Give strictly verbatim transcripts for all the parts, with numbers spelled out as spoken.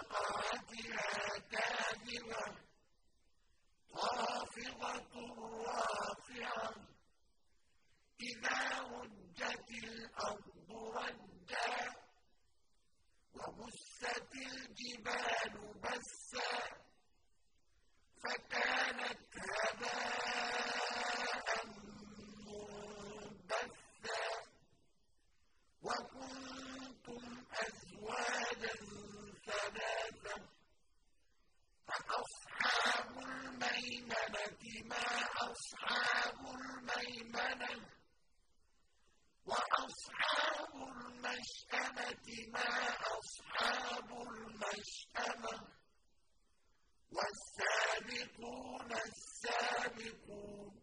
وقعتها كاذبة خافضة رافعة إذا رجت الأرض رجا وبست الجبال بسا فكانت هباء منبثا وكنتم أزواجا ثلاثا فأصحاب الميمنة ما أصحاب الميمنة وأصحاب المشأمة ما أصحاب المشأمة والسابقون السابقون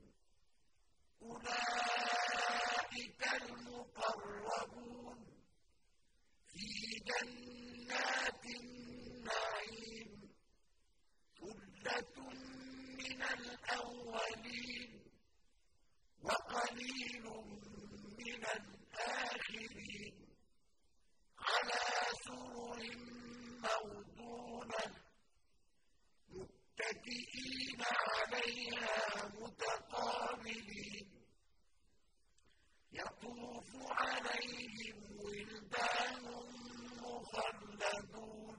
أولئك المقربون في جنات النعيم ثلة من الأولين وقليل من الآخرين على سرر موضونة متكئين عليها متقابلين يطوف عليهم ولدان مخلدون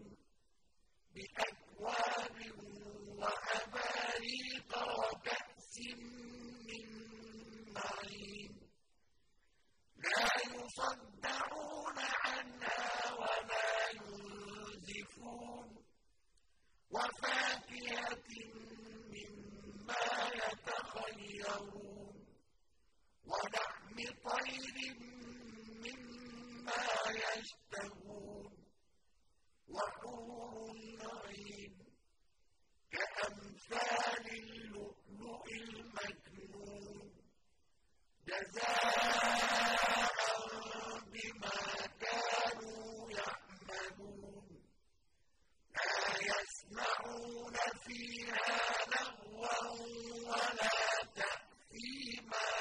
بأكواب وأباريق وكأس من معين لا يصدعون عنها ولا ينزفون وفاكهة مما يتخيرون ولحم طير مما يشتهون وحور عين كأمثال اللؤلؤ المكنون جزاء بما كانوا يعملون لا يسمعون فيها لغوا ولا تأثيما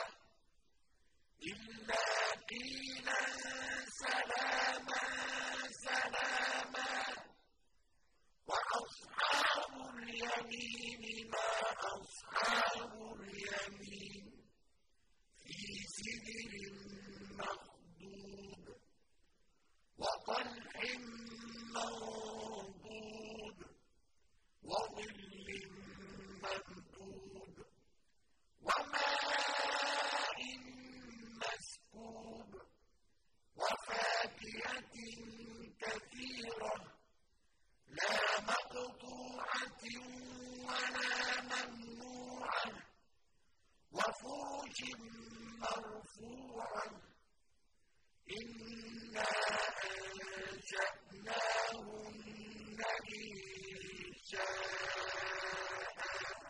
إلا قيلا سلاما سلاما وأصحاب اليمين ما أصحاب اليمين في سدر مخضود وطلح منضود وظل ممدود وماء مسكوب وفاكهة كثيرة لا مقطوعة ولا ممنوعة وفرش مرفوعة إنا أنشأناهن إنشاء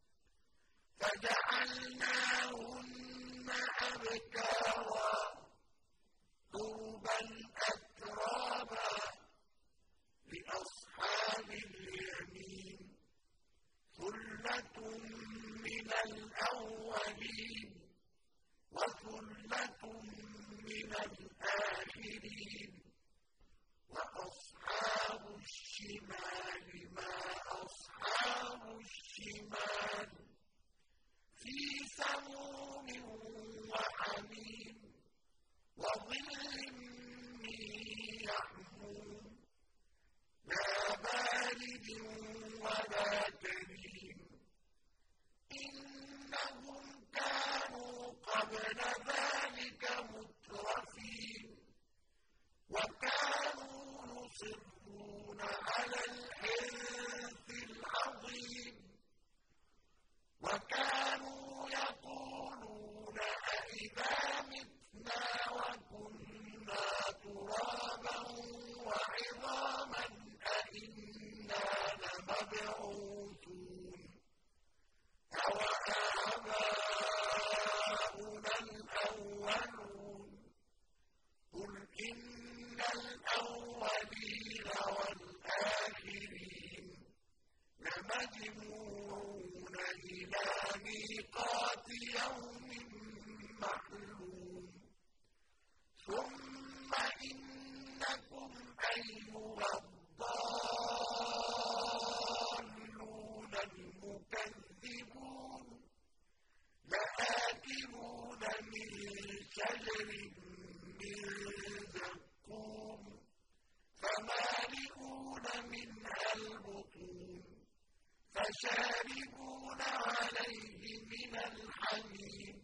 فجعلناهن أبكارا عربا أترابا لأصحاب اليمين ثلة من الأولين وثلة من الآخرين وأصحاب الشمال ما أصحاب الشمال في سموم وحميم وظل من يحموم لا بارد ولا كريم إنهم كانوا قبل ذلك مترفين وكانوا يصرون على الحنث العظيم وكانوا يقولون أإذا متنا وكنا ترابا وعظاما أإنا لمبعوثون أوآباؤنا الأولون قل إن الأولين والآخرين لمجموعون إلى ميقات يوم معلوم ثم إنكم أيها الضالون فشاربون عليه من الحميم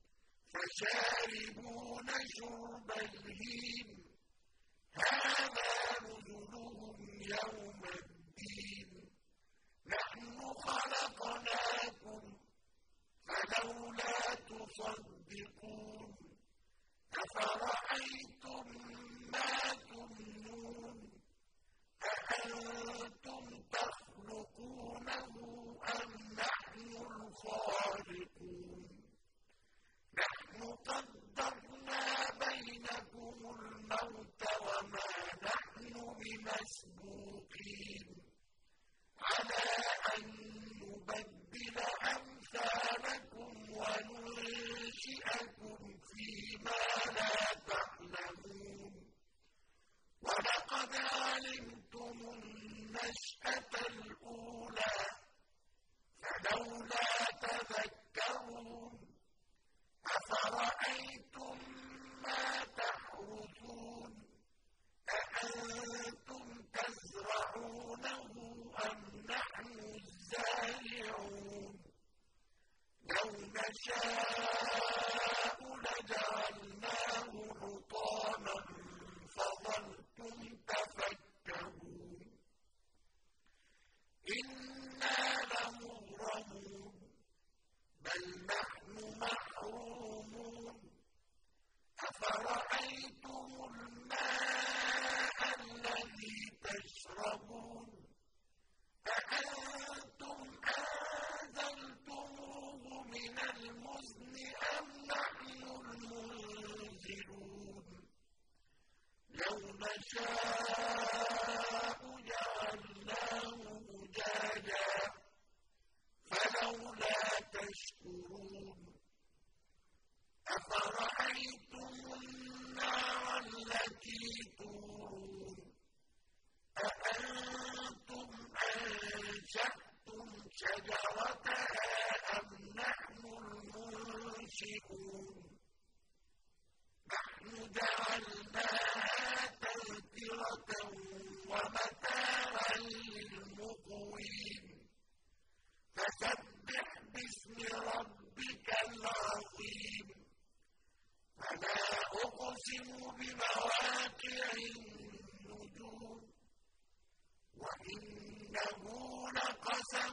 فشاربون شرب الهيم هذا نزلهم يوم الدين نحن خلقناكم فلولا تصدقون أفرأيتم ما تمنون أأنتم تخلقونه أم نحن الخالقون نحن قدرنا بينكم الموت وما نحن بمسبوقين على أن نبدل أمثالكم وننشئكم فيما لا تعلمون ولقد علمتم النشأة الأولى فلولا تذكرون أفرأيتم ما تحرثون أأنتم تزرعونه أم نحن الزارعون لو نشاء لجعلناه حطاما فظلتم تفكرون إنا لمغرمون بل نحن محرومون أفرأيتم الماء الذي تشربون أأنتم أنزلتموه من المزن أم نحن المنزلون لو نشاء جعلناه أجاجا فلولا تشكرون أفرأيتم النار التي تورون أأنتم أنشأتم شجرتها أم نحن المنشئون نحن جعلناها تذكرة ومتاعا للمقوين فسبح باسم ربك العظيم فلا أقسم بمواقع النجوم وإنه لقسم